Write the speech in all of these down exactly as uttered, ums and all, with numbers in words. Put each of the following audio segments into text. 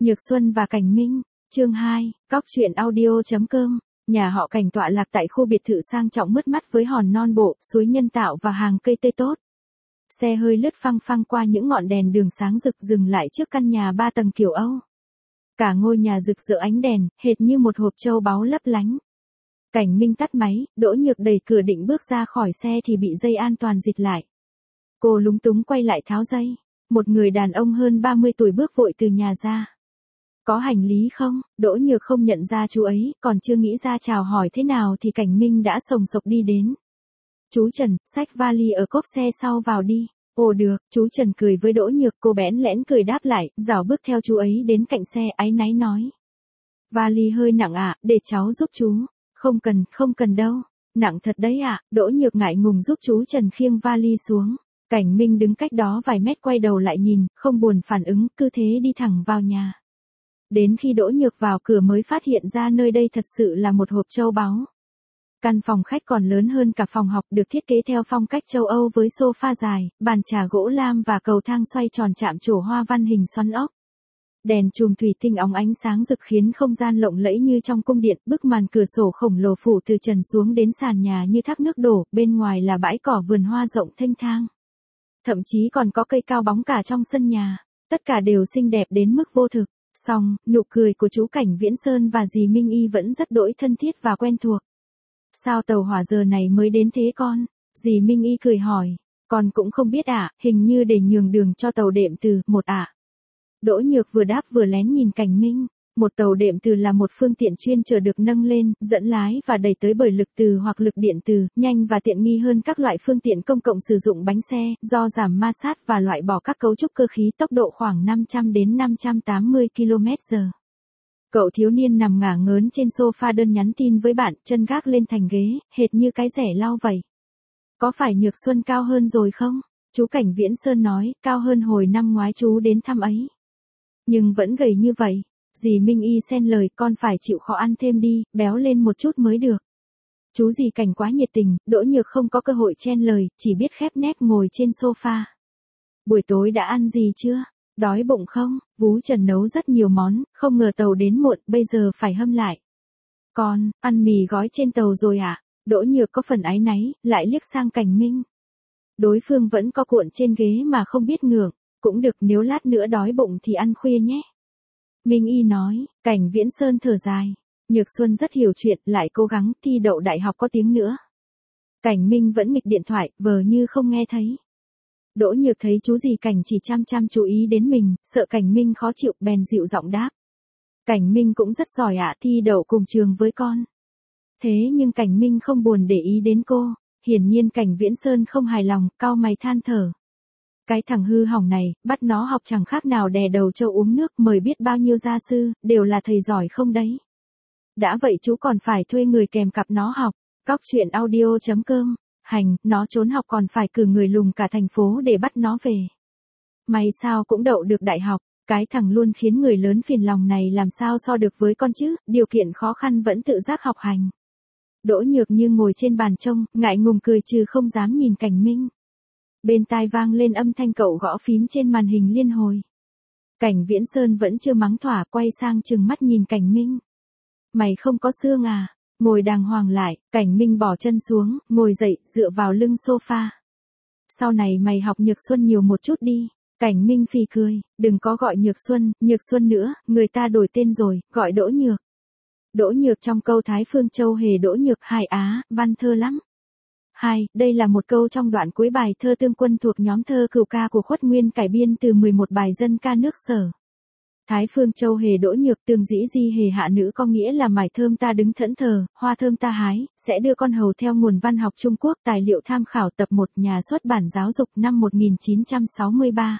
Nhược Xuân và Cảnh Minh, chương hai, cóc truyện audio.com, nhà họ Cảnh tọa lạc tại khu biệt thự sang trọng mướt mắt với hòn non bộ, suối nhân tạo và hàng cây tươi tốt. Xe hơi lướt phăng phăng qua những ngọn đèn đường sáng rực dừng lại trước căn nhà ba tầng kiểu Âu. Cả ngôi nhà rực rỡ ánh đèn, hệt như một hộp châu báu lấp lánh. Cảnh Minh tắt máy, Đỗ Nhược đẩy cửa định bước ra khỏi xe thì bị dây an toàn rịt lại. Cô lúng túng quay lại tháo dây. Một người đàn ông hơn ba mươi tuổi bước vội từ nhà ra. Có hành lý không? Đỗ Nhược không nhận ra chú ấy, còn chưa nghĩ ra chào hỏi thế nào thì Cảnh Minh đã sồng sộc đi đến. Chú Trần, xách vali ở cốp xe sau vào đi. Ồ được, chú Trần cười với Đỗ Nhược, cô bẽn lẽn cười đáp lại, rảo bước theo chú ấy đến cạnh xe, áy náy nói. Vali hơi nặng ạ, à, để cháu giúp chú. Không cần, không cần đâu. Nặng thật đấy ạ, à. Đỗ Nhược ngại ngùng giúp chú Trần khiêng vali xuống. Cảnh Minh đứng cách đó vài mét quay đầu lại nhìn, không buồn phản ứng, cứ thế đi thẳng vào nhà. Đến khi Đỗ Nhược vào cửa mới phát hiện ra nơi đây thật sự là một hộp châu báu. Căn phòng khách còn lớn hơn cả phòng học, được thiết kế theo phong cách châu Âu với sofa dài, bàn trà gỗ lam và cầu thang xoay tròn chạm trổ hoa văn hình xoắn ốc. Đèn chùm thủy tinh óng ánh sáng rực khiến không gian lộng lẫy như trong cung điện, bức màn cửa sổ khổng lồ phủ từ trần xuống đến sàn nhà như thác nước đổ, bên ngoài là bãi cỏ vườn hoa rộng thênh thang. Thậm chí còn có cây cao bóng cả trong sân nhà, tất cả đều xinh đẹp đến mức vô thực. Song, nụ cười của chú Cảnh Viễn Sơn và dì Minh Y vẫn rất đỗi thân thiết và quen thuộc. Sao tàu hỏa giờ này mới đến thế con? Dì Minh Y cười hỏi. Con cũng không biết ạ, à, hình như để nhường đường cho tàu đệm từ, một ạ. À. Đỗ Nhược vừa đáp vừa lén nhìn Cảnh Minh. Một tàu đệm từ là một phương tiện chuyên chở được nâng lên, dẫn lái và đẩy tới bởi lực từ hoặc lực điện từ, nhanh và tiện nghi hơn các loại phương tiện công cộng sử dụng bánh xe, do giảm ma sát và loại bỏ các cấu trúc cơ khí, tốc độ khoảng năm trăm đến năm trăm tám mươi ki lô mét giờ. Cậu thiếu niên nằm ngả ngớn trên sofa đơn nhắn tin với bạn, chân gác lên thành ghế, hệt như cái rẻ lau vậy. Có phải Nhược Xuân cao hơn rồi không? Chú Cảnh Viễn Sơn nói, cao hơn hồi năm ngoái chú đến thăm ấy. Nhưng vẫn gầy như vậy. Dì Minh Y xen lời, con phải chịu khó ăn thêm đi, béo lên một chút mới được. Chú dì Cảnh quá nhiệt tình, Đỗ Nhược không có cơ hội chen lời, chỉ biết khép nép ngồi trên sofa. Buổi tối đã ăn gì chưa? Đói bụng không? Vú Trần nấu rất nhiều món, không ngờ tàu đến muộn, bây giờ phải hâm lại. Con, ăn mì gói trên tàu rồi ạ? À? Đỗ Nhược có phần áy náy, lại liếc sang Cảnh Minh. Đối phương vẫn có cuộn trên ghế mà không biết ngượng, cũng được, nếu lát nữa đói bụng thì ăn khuya nhé. Minh Y nói. Cảnh Viễn Sơn thở dài. Nhược Xuân rất hiểu chuyện, lại cố gắng thi đậu đại học có tiếng nữa. Cảnh Minh vẫn nghịch điện thoại, vờ như không nghe thấy. Đỗ Nhược thấy chú dì Cảnh chỉ chăm chăm chú ý đến mình, sợ Cảnh Minh khó chịu, bèn dịu giọng đáp. Cảnh Minh cũng rất giỏi ạ, à, thi đậu cùng trường với con. Thế nhưng Cảnh Minh không buồn để ý đến cô. Hiển nhiên Cảnh Viễn Sơn không hài lòng, cau mày than thở. Cái thằng hư hỏng này, bắt nó học chẳng khác nào đè đầu trâu uống nước, mời biết bao nhiêu gia sư, đều là thầy giỏi không đấy. Đã vậy chú còn phải thuê người kèm cặp nó học. Cóc truyện audio.com. Hành, nó trốn học còn phải cử người lùng cả thành phố để bắt nó về. May sao cũng đậu được đại học, cái thằng luôn khiến người lớn phiền lòng này làm sao so được với con chứ, điều kiện khó khăn vẫn tự giác học hành. Đỗ Nhược như ngồi trên bàn trông, ngại ngùng cười trừ không dám nhìn Cảnh Minh. Bên tai vang lên âm thanh cậu gõ phím trên màn hình liên hồi. Cảnh Viễn Sơn vẫn chưa mắng thỏa, quay sang trừng mắt nhìn Cảnh Minh. Mày không có xương à? Ngồi đàng hoàng lại. Cảnh Minh bỏ chân xuống, ngồi dậy, dựa vào lưng sofa. Sau này mày học Nhược Xuân nhiều một chút đi. Cảnh Minh phì cười, đừng có gọi Nhược Xuân, Nhược Xuân nữa, người ta đổi tên rồi, gọi Đỗ Nhược. Đỗ Nhược trong câu Thái Phương Châu Hề Đỗ Nhược hài á, văn thơ lắm. hai. Đây là một câu trong đoạn cuối bài thơ Tương Quân thuộc nhóm thơ cửu ca của Khuất Nguyên cải biên từ mười một bài dân ca nước Sở. Thái Phương Châu Hề Đỗ Nhược tương dĩ di hề hạ nữ có nghĩa là mải thơm ta đứng thẫn thờ, hoa thơm ta hái, sẽ đưa con hầu theo nguồn văn học Trung Quốc, tài liệu tham khảo tập một nhà xuất bản giáo dục năm một nghìn chín trăm sáu mươi ba.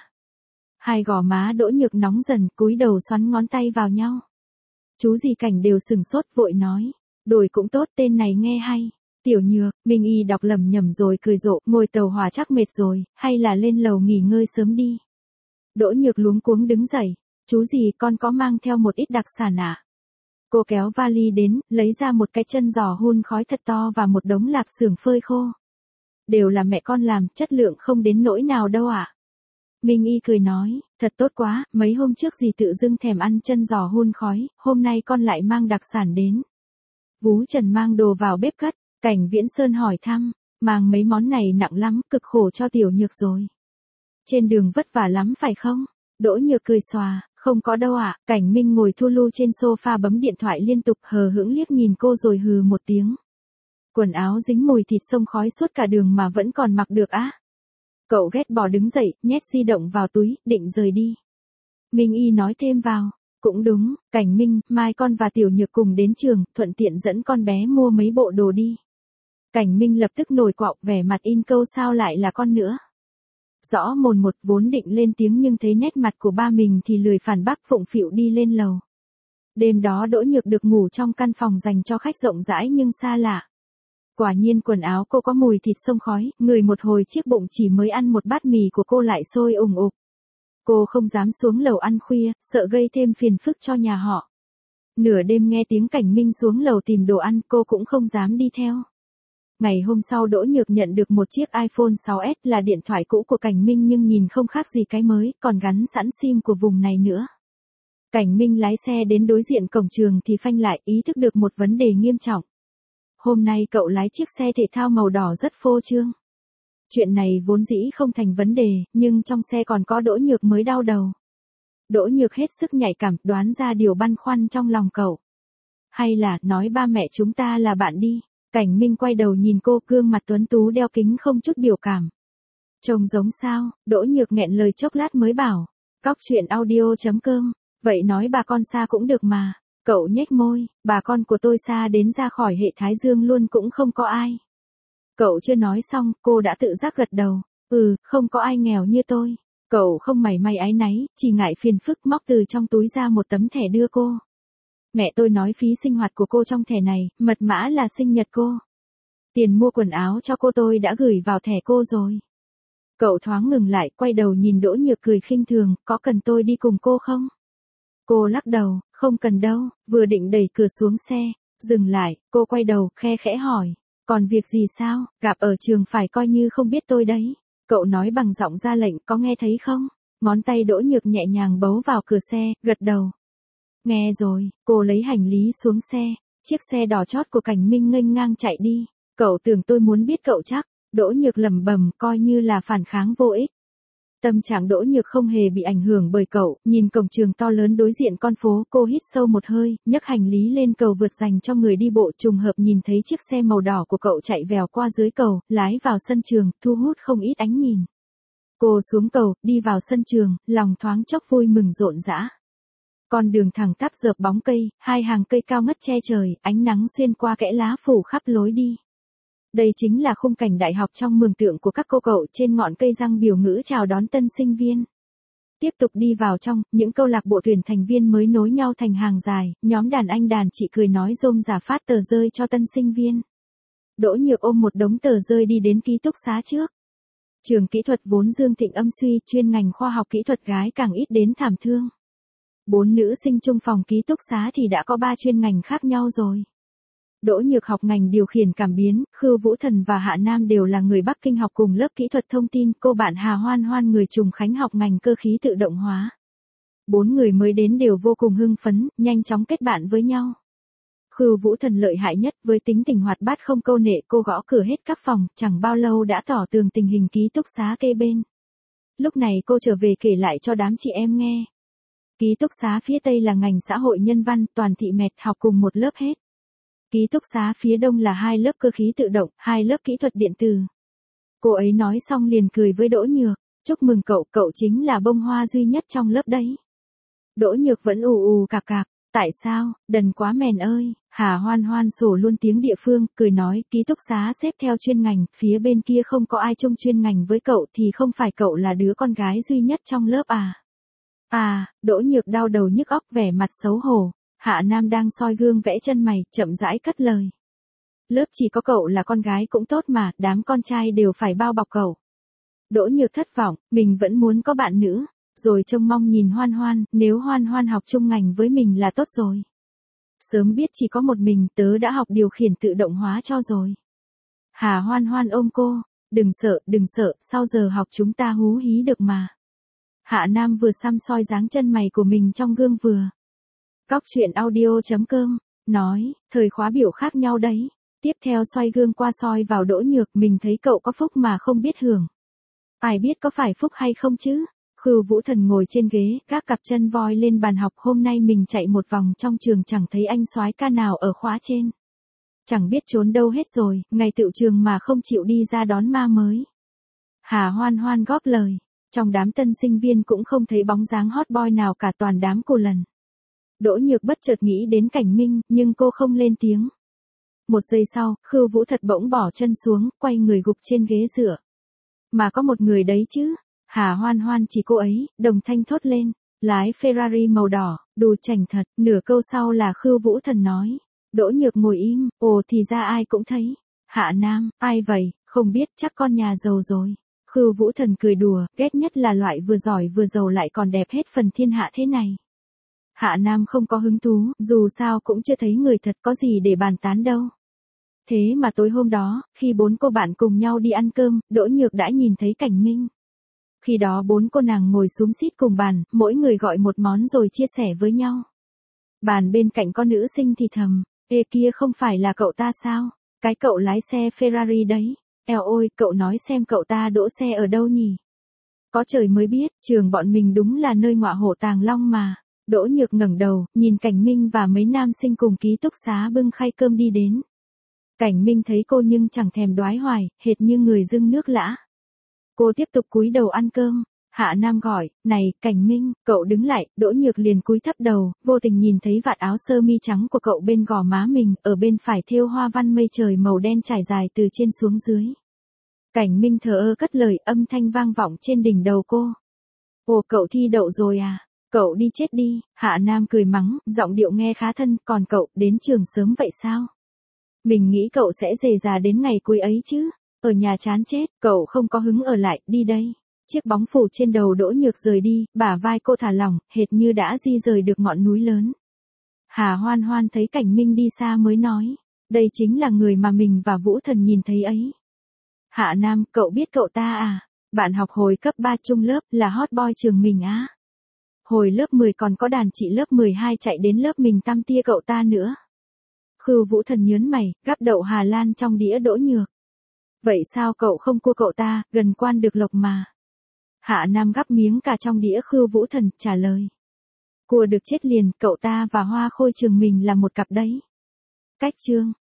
Hai gò má Đỗ Nhược nóng dần, cúi đầu xoắn ngón tay vào nhau. Chú dì Cảnh đều sừng sốt vội nói, đổi cũng tốt, tên này nghe hay. Tiểu Nhược, Minh Y đọc lầm nhầm rồi cười rộ, ngồi tàu hỏa chắc mệt rồi, hay là lên lầu nghỉ ngơi sớm đi. Đỗ Nhược luống cuống đứng dậy, chú dì con có mang theo một ít đặc sản à? Cô kéo vali đến, lấy ra một cái chân giò hun khói thật to và một đống lạp xưởng phơi khô. Đều là mẹ con làm, chất lượng không đến nỗi nào đâu ạ. À? Minh Y cười nói, thật tốt quá, mấy hôm trước dì tự dưng thèm ăn chân giò hun khói, hôm nay con lại mang đặc sản đến. Vú Trần mang đồ vào bếp cất, Cảnh Viễn Sơn hỏi thăm, mang mấy món này nặng lắm, cực khổ cho tiểu nhược rồi. Trên đường vất vả lắm phải không? Đỗ Nhược cười xòa, không có đâu ạ. Cảnh Minh ngồi thu lu trên sofa bấm điện thoại liên tục, hờ hững liếc nhìn cô rồi hừ một tiếng. Quần áo dính mùi thịt xông khói suốt cả đường mà vẫn còn mặc được á. Cậu ghét bỏ đứng dậy, nhét di động vào túi, định rời đi. Minh Y nói thêm vào, cũng đúng, Cảnh Minh, mai con và tiểu nhược cùng đến trường, thuận tiện dẫn con bé mua mấy bộ đồ đi. Cảnh Minh lập tức nổi quạo, vẻ mặt in câu sao lại là con nữa. Rõ mồn một, vốn định lên tiếng nhưng thấy nét mặt của ba mình thì lười phản bác, phụng phịu đi lên lầu. Đêm đó Đỗ Nhược được ngủ trong căn phòng dành cho khách rộng rãi nhưng xa lạ. Quả nhiên quần áo cô có mùi thịt xông khói, người một hồi chiếc bụng chỉ mới ăn một bát mì của cô lại sôi ủng ục. Cô không dám xuống lầu ăn khuya, sợ gây thêm phiền phức cho nhà họ. Nửa đêm nghe tiếng Cảnh Minh xuống lầu tìm đồ ăn, cô cũng không dám đi theo. Ngày hôm sau Đỗ Nhược nhận được một chiếc iPhone sáu S là điện thoại cũ của Cảnh Minh nhưng nhìn không khác gì cái mới, còn gắn sẵn sim của vùng này nữa. Cảnh Minh lái xe đến đối diện cổng trường thì phanh lại, ý thức được một vấn đề nghiêm trọng. Hôm nay cậu lái chiếc xe thể thao màu đỏ rất phô trương. Chuyện này vốn dĩ không thành vấn đề, nhưng trong xe còn có Đỗ Nhược mới đau đầu. Đỗ Nhược hết sức nhạy cảm, đoán ra điều băn khoăn trong lòng cậu. Hay là, nói ba mẹ chúng ta là bạn đi. Cảnh Minh quay đầu nhìn cô, gương mặt tuấn tú đeo kính không chút biểu cảm. Trông giống sao, Đỗ Nhược nghẹn lời chốc lát mới bảo. Cóc truyện audio chấm com, vậy nói bà con xa cũng được mà. Cậu nhếch môi, bà con của tôi xa đến ra khỏi hệ Thái Dương luôn cũng không có ai. Cậu chưa nói xong, cô đã tự giác gật đầu. Ừ, không có ai nghèo như tôi. Cậu không mảy may áy náy, chỉ ngại phiền phức móc từ trong túi ra một tấm thẻ đưa cô. Mẹ tôi nói phí sinh hoạt của cô trong thẻ này, mật mã là sinh nhật cô. Tiền mua quần áo cho cô tôi đã gửi vào thẻ cô rồi. Cậu thoáng ngừng lại, quay đầu nhìn Đỗ Nhược cười khinh thường, có cần tôi đi cùng cô không? Cô lắc đầu, không cần đâu, vừa định đẩy cửa xuống xe, dừng lại, cô quay đầu, khe khẽ hỏi. Còn việc gì sao, gặp ở trường phải coi như không biết tôi đấy. Cậu nói bằng giọng ra lệnh, có nghe thấy không? Ngón tay Đỗ Nhược nhẹ nhàng bấu vào cửa xe, gật đầu. Nghe rồi, cô lấy hành lý xuống xe, chiếc xe đỏ chót của Cảnh Minh nghênh ngang chạy đi. Cậu tưởng tôi muốn biết cậu chắc, Đỗ Nhược lẩm bẩm, coi như là phản kháng vô ích. Tâm trạng Đỗ Nhược không hề bị ảnh hưởng bởi cậu, nhìn cổng trường to lớn đối diện con phố, cô hít sâu một hơi, nhấc hành lý lên cầu vượt dành cho người đi bộ, trùng hợp nhìn thấy chiếc xe màu đỏ của cậu chạy vèo qua dưới cầu, lái vào sân trường, thu hút không ít ánh nhìn. Cô xuống cầu, đi vào sân trường, lòng thoáng chốc vui mừng rộn rã. Con đường thẳng tắp rợp bóng cây, hai hàng cây cao ngất che trời, ánh nắng xuyên qua kẽ lá phủ khắp lối đi. Đây chính là khung cảnh đại học trong mường tượng của các cô cậu, trên ngọn cây răng biểu ngữ chào đón tân sinh viên. Tiếp tục đi vào trong, những câu lạc bộ tuyển thành viên mới nối nhau thành hàng dài, nhóm đàn anh đàn chị cười nói rôm rả phát tờ rơi cho tân sinh viên. Đỗ Nhược ôm một đống tờ rơi đi đến ký túc xá trước. Trường kỹ thuật vốn dương thịnh âm suy, chuyên ngành khoa học kỹ thuật gái càng ít đến thảm thương. Bốn nữ sinh chung phòng ký túc xá thì đã có ba chuyên ngành khác nhau rồi. Đỗ Nhược học ngành điều khiển cảm biến, Khư Vũ Thần và Hạ Nam đều là người Bắc Kinh học cùng lớp kỹ thuật thông tin, cô bạn Hà Hoan Hoan người Trùng Khánh học ngành cơ khí tự động hóa. Bốn người mới đến đều vô cùng hưng phấn, nhanh chóng kết bạn với nhau. Khư Vũ Thần lợi hại nhất, với tính tình hoạt bát không câu nệ, cô gõ cửa hết các phòng, chẳng bao lâu đã tỏ tường tình hình ký túc xá kê bên. Lúc này cô trở về kể lại cho đám chị em nghe. Ký túc xá phía Tây là ngành xã hội nhân văn, toàn thị mẹt, học cùng một lớp hết. Ký túc xá phía Đông là hai lớp cơ khí tự động, hai lớp kỹ thuật điện tử. Cô ấy nói xong liền cười với Đỗ Nhược, chúc mừng cậu, cậu chính là bông hoa duy nhất trong lớp đấy. Đỗ Nhược vẫn ù ù cạc cạc, tại sao, đần quá mèn ơi, Hà Hoan Hoan sổ luôn tiếng địa phương, cười nói, ký túc xá xếp theo chuyên ngành, phía bên kia không có ai chung chuyên ngành với cậu thì không phải cậu là đứa con gái duy nhất trong lớp à. À, Đỗ Nhược đau đầu nhức óc vẻ mặt xấu hổ. Hạ Nam đang soi gương vẽ chân mày, chậm rãi cất lời. Lớp chỉ có cậu là con gái cũng tốt mà, đám con trai đều phải bao bọc cậu. Đỗ Nhược thất vọng, mình vẫn muốn có bạn nữ, rồi trông mong nhìn Hoan Hoan, nếu Hoan Hoan học chung ngành với mình là tốt rồi. Sớm biết chỉ có một mình, tớ đã học điều khiển tự động hóa cho rồi. Hà Hoan Hoan ôm cô, đừng sợ, đừng sợ, sau giờ học chúng ta hú hí được mà. Hạ Nam vừa xăm soi dáng chân mày của mình trong gương vừa. Cóc truyện audio chấm com, nói, thời khóa biểu khác nhau đấy. Tiếp theo xoay gương qua soi vào Đỗ Nhược, mình thấy cậu có phúc mà không biết hưởng. Ai biết có phải phúc hay không chứ? Khưu Vũ Thần ngồi trên ghế, các cặp chân voi lên bàn học. Hôm nay mình chạy một vòng trong trường chẳng thấy anh soái ca nào ở khóa trên. Chẳng biết trốn đâu hết rồi, ngày tựu trường mà không chịu đi ra đón ma mới. Hà Hoan Hoan góp lời, trong đám tân sinh viên cũng không thấy bóng dáng hot boy nào cả, toàn đám cô lần. Đỗ Nhược bất chợt nghĩ đến Cảnh Minh, nhưng cô không lên tiếng. Một giây sau, Khưu Vũ thật bỗng bỏ chân xuống, quay người gục trên ghế dựa. Mà có một người đấy chứ? Hà Hoan Hoan chỉ cô ấy, đồng thanh thốt lên. Lái Ferrari màu đỏ, đù chảnh thật. Nửa câu sau là Khưu Vũ Thần nói. Đỗ Nhược ngồi im, ồ thì ra ai cũng thấy. Hạ Nam, ai vậy, không biết, chắc con nhà giàu rồi. Khưu Vũ Thần cười đùa, ghét nhất là loại vừa giỏi vừa giàu lại còn đẹp hết phần thiên hạ thế này. Hạ Nam không có hứng thú, dù sao cũng chưa thấy người thật, có gì để bàn tán đâu. Thế mà tối hôm đó, khi bốn cô bạn cùng nhau đi ăn cơm, Đỗ Nhược đã nhìn thấy Cảnh Minh. Khi đó bốn cô nàng ngồi xúm xít cùng bàn, mỗi người gọi một món rồi chia sẻ với nhau. Bàn bên cạnh có nữ sinh thì thầm, ê kia không phải là cậu ta sao? Cái cậu lái xe Ferrari đấy. Eo ôi, cậu nói xem cậu ta đỗ xe ở đâu nhỉ? Có trời mới biết, trường bọn mình đúng là nơi ngọa hổ tàng long mà. Đỗ Nhược ngẩng đầu, nhìn Cảnh Minh và mấy nam sinh cùng ký túc xá bưng khay cơm đi đến. Cảnh Minh thấy cô nhưng chẳng thèm đoái hoài, hệt như người dưng nước lã. Cô tiếp tục cúi đầu ăn cơm. Hạ Nam gọi, này, Cảnh Minh, cậu đứng lại. Đỗ Nhược liền cúi thấp đầu, vô tình nhìn thấy vạt áo sơ mi trắng của cậu bên gò má mình, ở bên phải thêu hoa văn mây trời màu đen trải dài từ trên xuống dưới. Cảnh Minh thờ ơ cất lời, âm thanh vang vọng trên đỉnh đầu cô. Ồ, cậu thi đậu rồi à? Cậu đi chết đi. Hạ Nam cười mắng, giọng điệu nghe khá thân, còn cậu, đến trường sớm vậy sao? Mình nghĩ cậu sẽ dề già đến ngày cuối ấy chứ. Ở nhà chán chết, cậu không có hứng ở lại, đi đây. Chiếc bóng phủ trên đầu Đỗ Nhược rời đi, bả vai cô thả lỏng, hệt như đã di rời được ngọn núi lớn. Hà Hoan Hoan thấy Cảnh Minh đi xa mới nói, đây chính là người mà mình và Vũ Thần nhìn thấy ấy. Hạ Nam, cậu biết cậu ta à? Bạn học hồi cấp ba trung lớp, là hot boy trường mình á. Hồi lớp mười còn có đàn chị lớp mười hai chạy đến lớp mình tăm tia cậu ta nữa. Khưu Vũ Thần nhớn mày, gắp đậu Hà Lan trong đĩa Đỗ Nhược. Vậy sao cậu không cua cậu ta, gần quan được lộc mà. Hạ Nam gắp miếng cả trong đĩa. Khưu Vũ Thần trả lời. Cua được chết liền, cậu ta và Hoa Khôi trường mình là một cặp đấy. Cách chương.